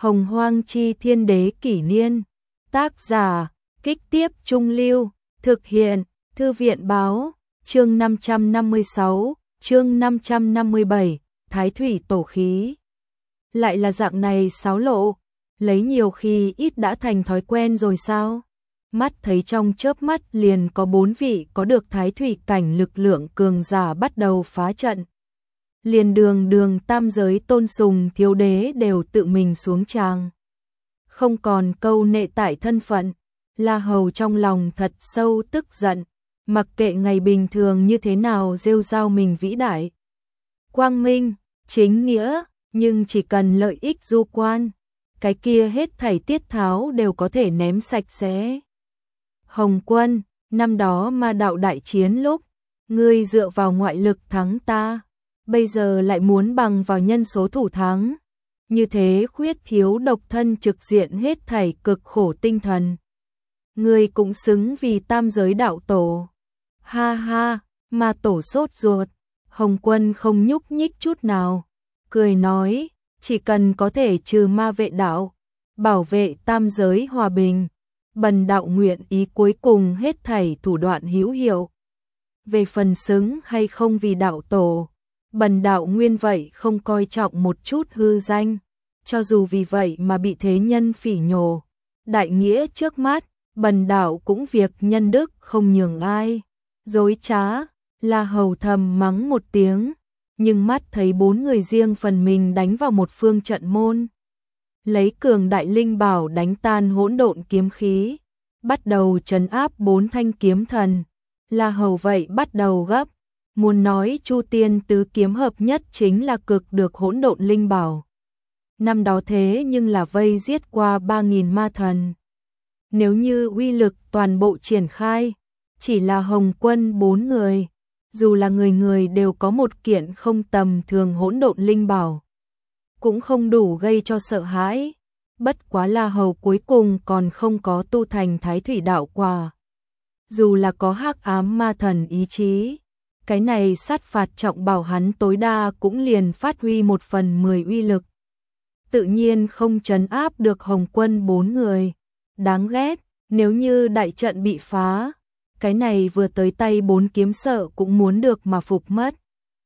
Hồng Hoang Chi Thiên Đế Kỷ Niên. Tác giả, Kích Tiếp Trung Lưu. Thực hiện, Thư viện Báo. Chương 556, chương 557, Thái Thủy Tổ Khí. Lại là dạng này xáo lộ, lấy nhiều khi ít đã thành thói quen rồi sao? Mắt thấy trong chớp mắt liền có 4 vị có được Thái Thủy cảnh lực lượng cường giả bắt đầu phá trận. Liền đường tam giới tôn sùng thiếu đế đều tự mình xuống tràng. Không còn câu nệ tại thân phận, La Hầu trong lòng thật sâu tức giận, mặc kệ ngày bình thường như thế nào rêu rao mình vĩ đại, quang minh, chính nghĩa, nhưng chỉ cần lợi ích du quan, cái kia hết thảy tiết tháo đều có thể ném sạch sẽ. Hồng Quân, năm đó ma đạo đại chiến lúc, ngươi dựa vào ngoại lực thắng ta, bây giờ lại muốn bằng vào nhân số thủ thắng. Như thế khuyết thiếu độc thân trực diện hết thảy cực khổ tinh thần. Ngươi cũng xứng vì tam giới đạo tổ. Ha ha, ma tổ sốt ruột. Hồng Quân không nhúc nhích chút nào, cười nói, chỉ cần có thể trừ ma vệ đạo, bảo vệ tam giới hòa bình, bần đạo nguyện ý cuối cùng hết thảy thủ đoạn hữu hiệu. Về phần xứng hay không vì đạo tổ, bần đạo nguyên vậy không coi trọng một chút hư danh, cho dù vì vậy mà bị thế nhân phỉ nhổ. Đại nghĩa trước mắt, bần đạo cũng việc nhân đức không nhường ai. Dối trá, La Hầu thầm mắng một tiếng, nhưng mắt thấy 4 người riêng phần mình đánh vào một phương trận môn. Lấy cường đại linh bảo đánh tan hỗn độn kiếm khí, bắt đầu trấn áp 4 thanh kiếm thần. La Hầu vậy bắt đầu gấp, muốn nói Chu Tiên tứ kiếm hợp nhất chính là cực được hỗn độn linh bảo. Năm đó thế nhưng là vây giết qua 3.000 ma thần. Nếu như uy lực toàn bộ triển khai, chỉ là Hồng Quân 4 người, dù là người người đều có một kiện không tầm thường hỗn độn linh bảo, cũng không đủ gây cho sợ hãi. Bất quá La Hầu cuối cùng còn không có tu thành Thái Thủy đạo quả. Dù là có hắc ám ma thần ý chí, cái này sát phạt trọng bảo hắn tối đa cũng liền phát huy 1/10 uy lực. Tự nhiên không trấn áp được Hồng Quân 4 người. Đáng ghét, nếu như đại trận bị phá, cái này vừa tới tay 4 kiếm sợ cũng muốn được mà phục mất.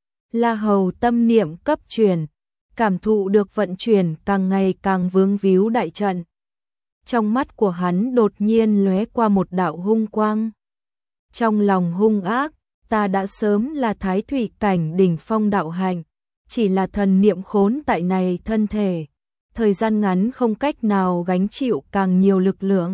La Hầu tâm niệm cấp chuyển, cảm thụ được vận chuyển càng ngày càng vướng víu đại trận. Trong mắt của hắn đột nhiên lóe qua một đạo hung quang. Trong lòng hung ác, ta đã sớm là Thái Thủy cảnh đỉnh phong đạo hạnh, chỉ là thần niệm khốn tại này thân thể, thời gian ngắn không cách nào gánh chịu càng nhiều lực lượng.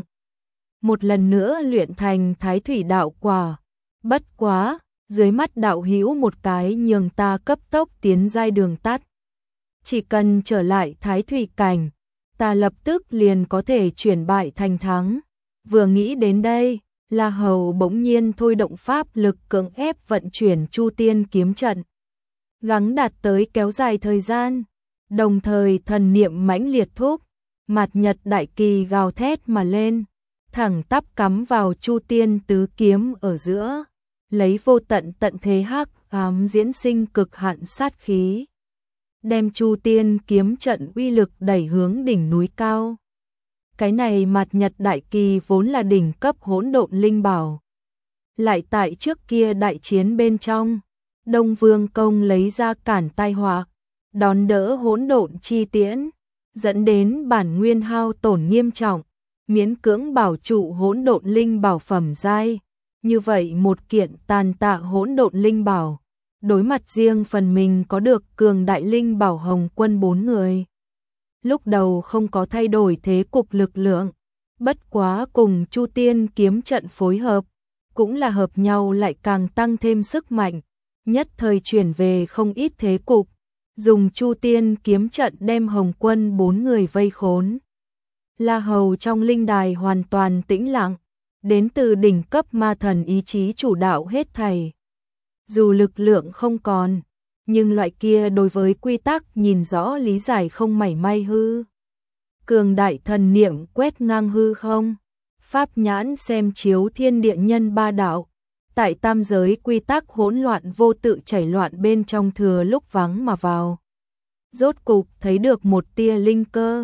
Một lần nữa luyện thành Thái Thủy đạo quả, bất quá, dưới mắt đạo hữu một cái nhường ta cấp tốc tiến giai đường tắt. Chỉ cần trở lại Thái Thủy cảnh, ta lập tức liền có thể chuyển bại thành thắng. Vừa nghĩ đến đây, La Hầu bỗng nhiên thôi động pháp lực cưỡng ép vận chuyển Chu Tiên kiếm trận, gắng đạt tới kéo dài thời gian, đồng thời thần niệm mãnh liệt thúc, mạt nhật đại kỳ gào thét mà lên, thẳng tắp cắm vào Chu Tiên tứ kiếm ở giữa, lấy vô tận tận thế hắc ám diễn sinh cực hạn sát khí, đem Chu Tiên kiếm trận uy lực đẩy hướng đỉnh núi cao. Cái này mạt nhật đại kỳ vốn là đỉnh cấp hỗn độn linh bảo. Lại tại trước kia đại chiến bên trong, Đông Vương Công lấy ra cản tai họa, đón đỡ hỗn độn chi tiễn, dẫn đến bản nguyên hao tổn nghiêm trọng, miễn cưỡng bảo trụ hỗn độn linh bảo phẩm giai. Như vậy một kiện tàn tạ hỗn độn linh bảo, đối mặt riêng phần mình có được cường đại linh bảo Hồng Quân 4 người. Lúc đầu không có thay đổi thế cục lực lượng, bất quá cùng Chu Tiên kiếm trận phối hợp, cũng là hợp nhau lại càng tăng thêm sức mạnh, nhất thời chuyển về không ít thế cục, dùng Chu Tiên kiếm trận đem Hồng Quân 4 người vây khốn. La Hầu trong linh đài hoàn toàn tĩnh lặng, đến từ đỉnh cấp ma thần ý chí chủ đạo hết thảy. Dù lực lượng không còn, nhưng loại kia đối với quy tắc nhìn rõ lý giải không mảy may hư. Cường đại thần niệm quét ngang hư không, pháp nhãn xem chiếu thiên địa nhân ba đạo, tại tam giới quy tắc hỗn loạn vô tự chảy loạn bên trong thừa lúc vắng mà vào. Rốt cục thấy được một tia linh cơ,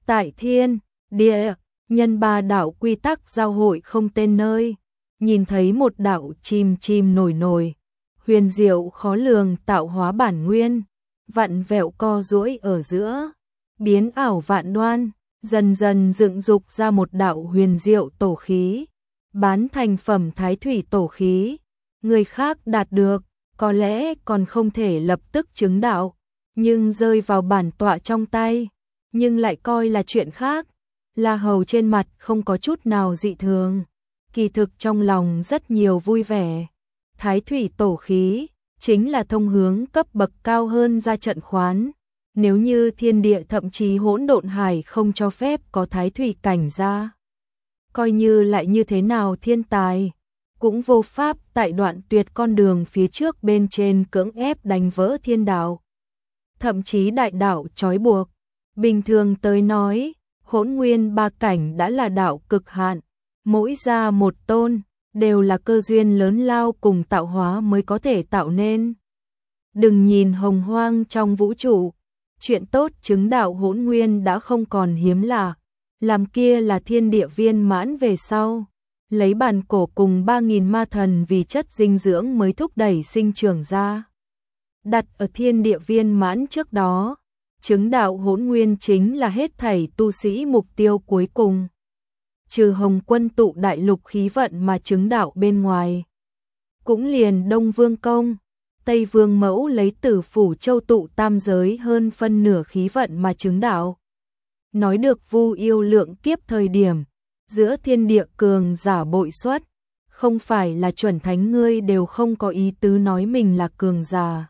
Tại thiên, địa, nhân ba đạo quy tắc giao hội không tên nơi, nhìn thấy một đạo chìm chìm nổi nổi, huyền diệu khó lường tạo hóa bản nguyên, vặn vẹo co duỗi ở giữa, biến ảo vạn đoan, dần dần dựng dục ra một đạo huyền diệu tổ khí, bán thành phẩm thái thủy tổ khí. Người khác đạt được, có lẽ còn không thể lập tức chứng đạo, nhưng rơi vào bản tọa trong tay, nhưng lại coi là chuyện khác. La Hầu trên mặt không có chút nào dị thường, kỳ thực trong lòng rất nhiều vui vẻ. Thái thủy tổ khí chính là thông hướng cấp bậc cao hơn ra trận khoán. Nếu như thiên địa thậm chí hỗn độn hải không cho phép có thái thủy cảnh ra, coi như lại như thế nào thiên tài, cũng vô pháp tại đoạn tuyệt con đường phía trước bên trên cưỡng ép đánh vỡ thiên đạo. Thậm chí đại đạo trói buộc, bình thường tới nói, hỗn nguyên ba cảnh đã là đạo cực hạn, mỗi ra một tôn, đều là cơ duyên lớn lao cùng tạo hóa mới có thể tạo nên. Đừng nhìn hồng hoang trong vũ trụ, chuyện tốt chứng đạo hỗn nguyên đã không còn hiếm lạ, làm kia là thiên địa viên mãn về sau, lấy bản cổ cùng 3.000 ma thần vì chất dinh dưỡng mới thúc đẩy sinh trưởng ra. Đặt ở thiên địa viên mãn trước đó, chứng đạo hỗn nguyên chính là hết thảy tu sĩ mục tiêu cuối cùng. Trừ Hồng Quân tụ đại lục khí vận mà chứng đạo bên ngoài, cũng liền Đông Vương Công, Tây Vương Mẫu lấy Tử Phủ Châu tụ tam giới hơn phân nửa khí vận mà chứng đạo. Nói được Vu Yêu lượng kiếp thời điểm, giữa thiên địa cường giả bội xuất, không phải là chuẩn thánh ngươi đều không có ý tứ nói mình là cường giả.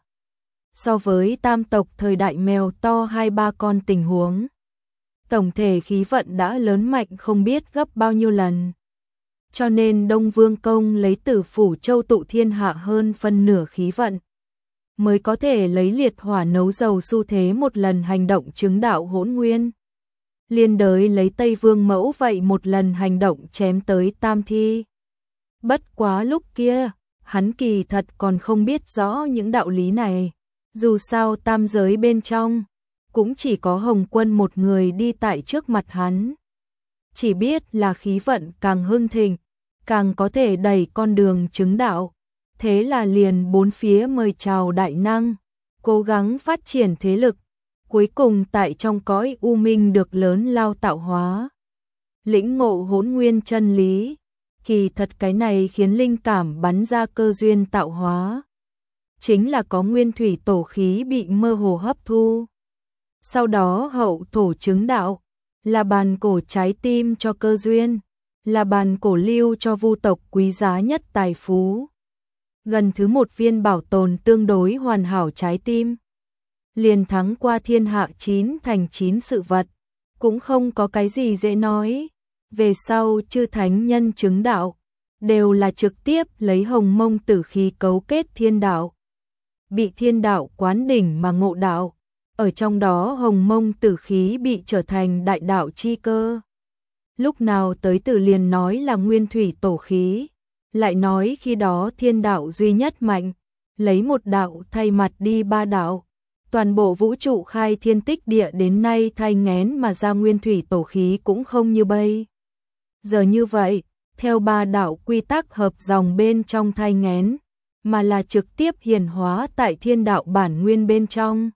So với tam tộc thời đại mèo to 2-3 con tình huống, tổng thể khí vận đã lớn mạnh không biết gấp bao nhiêu lần. Cho nên Đông Vương Công lấy Tử Phủ Châu tụ thiên hạ hơn phân nửa khí vận, mới có thể lấy liệt hỏa nấu dầu xu thế một lần hành động chứng đạo hỗn nguyên. Liên đới lấy Tây Vương Mẫu vậy một lần hành động chém tới tam thi. Bất quá lúc kia, hắn kỳ thật còn không biết rõ những đạo lý này. Dù sao tam giới bên trong, cũng chỉ có Hồng Quân một người đi tại trước mặt hắn. Chỉ biết là khí vận càng hưng thịnh, càng có thể đẩy con đường chứng đạo. Thế là liền bốn phía mời chào đại năng, cố gắng phát triển thế lực. Cuối cùng tại trong cõi u minh được lớn lao tạo hóa. Lĩnh ngộ hỗn nguyên chân lý, kỳ thật cái này khiến linh cảm bắn ra cơ duyên tạo hóa. Chính là có nguyên thủy tổ khí bị mơ hồ hấp thu. Sau đó hậu thổ chứng đạo, là bàn cổ trái tim cho cơ duyên, là bàn cổ lưu cho vu tộc quý giá nhất tài phú. Gần thứ một viên bảo tồn tương đối hoàn hảo trái tim, liền thắng qua thiên hạ 9 thành 9 sự vật, cũng không có cái gì dễ nói. Về sau chư thánh nhân chứng đạo, đều là trực tiếp lấy hồng mông tử khí cấu kết thiên đạo. Bị thiên đạo quán đỉnh mà ngộ đạo, ở trong đó hồng mông tử khí bị trở thành đại đạo chi cơ. Lúc nào tới từ liền nói là nguyên thủy tổ khí, lại nói khi đó thiên đạo duy nhất mạnh, lấy một đạo thay mặt đi ba đạo. Toàn bộ vũ trụ khai thiên tích địa đến nay thay ngén mà ra nguyên thủy tổ khí cũng không như bây giờ như vậy, theo ba đạo quy tắc hợp dòng bên trong thay ngén, mà là trực tiếp hiển hóa tại thiên đạo bản nguyên bên trong.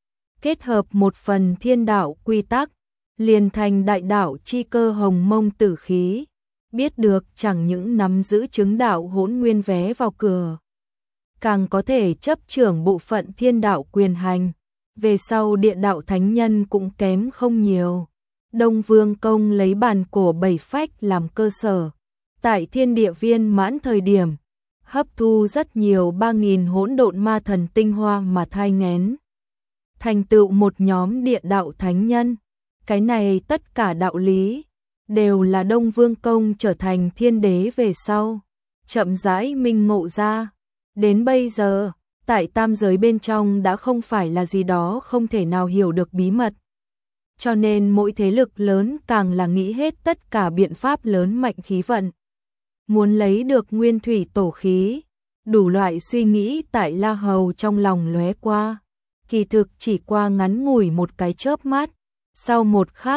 Kết hợp một phần thiên đạo quy tắc, liền thành đại đạo chi cơ hồng mông tử khí, biết được chẳng những nắm giữ chứng đạo hỗn nguyên vé vào cửa, càng có thể chấp trưởng bộ phận thiên đạo quyền hành. Về sau địa đạo thánh nhân cũng kém không nhiều. Đông Vương Công lấy bàn cổ bảy phách làm cơ sở, tại thiên địa viên mãn thời điểm, hấp thu rất nhiều 3.000 hỗn độn ma thần tinh hoa mà thai nghén, thành tựu một nhóm địa đạo thánh nhân. Cái này tất cả đạo lý đều là Đông Vương Công trở thành thiên đế về sau chậm rãi minh ngộ ra. Đến bây giờ, tại tam giới bên trong đã không phải là gì đó không thể nào hiểu được bí mật. Cho nên mỗi thế lực lớn càng là nghĩ hết tất cả biện pháp lớn mạnh khí vận. Muốn lấy được nguyên thủy tổ khí, đủ loại suy nghĩ tại La Hầu trong lòng lóe qua. Kỳ thực chỉ qua ngắn ngủi một cái chớp mắt, sau một khắc,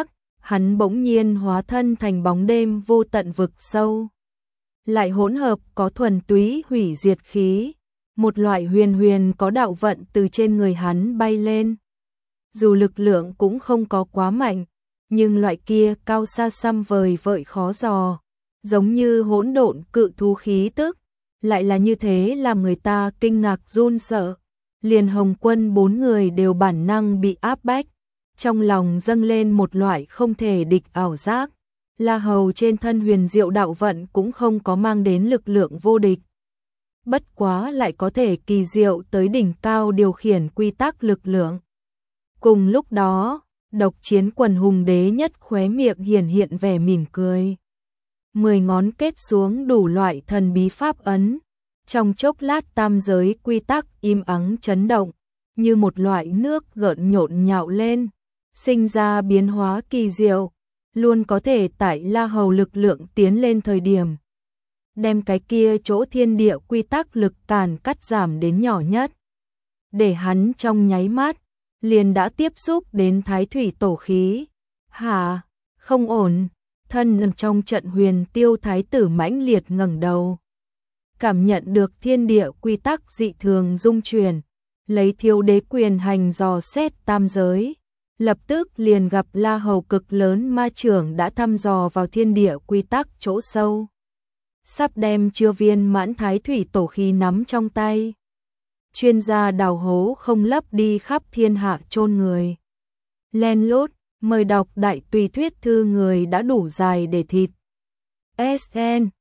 hắn bỗng nhiên hóa thân thành bóng đêm vô tận vực sâu. Lại hỗn hợp có thuần túy hủy diệt khí, một loại huyền huyền có đạo vận từ trên người hắn bay lên. Dù lực lượng cũng không có quá mạnh, nhưng loại kia cao xa xăm vời vợi khó dò, giống như hỗn độn cự thú khí tức, lại là như thế làm người ta kinh ngạc run sợ. Liền Hồng Quân 4 người đều bản năng bị áp bách, trong lòng dâng lên một loại không thể địch ảo giác. La Hầu trên thân huyền diệu đạo vận cũng không có mang đến lực lượng vô địch. Bất quá lại có thể kỳ diệu tới đỉnh cao điều khiển quy tắc lực lượng. Cùng lúc đó, Độc Chiến Quần Hùng Đế nhất khóe miệng hiển hiện vẻ mỉm cười. 10 ngón kết xuống đủ loại thần bí pháp ấn. Trong chốc lát tam giới quy tắc im ắng chấn động, như một loại nước gợn nhộn nhạo lên, sinh ra biến hóa kỳ diệu, luôn có thể tại La Hầu lực lượng tiến lên thời điểm. Đem cái kia chỗ thiên địa quy tắc lực càn cắt giảm đến nhỏ nhất. Để hắn trong nháy mắt, liền đã tiếp xúc đến thái thủy tổ khí. Hả? Không ổn. Thân trong trận huyền tiêu thái tử mãnh liệt ngẩng đầu. Cảm nhận được thiên địa quy tắc dị thường dung chuyển, lấy Thiếu Đế quyền hành dò xét tam giới, lập tức liền gặp La Hầu cực lớn ma trưởng đã thăm dò vào thiên địa quy tắc chỗ sâu, sắp đem chưa viên mãn thái thủy tổ khí nắm trong tay. Chuyên gia đào hố không lấp đi khắp thiên hạ chôn người. Len lút, mời đọc đại tùy thuyết thư người đã đủ dài để thịt. SN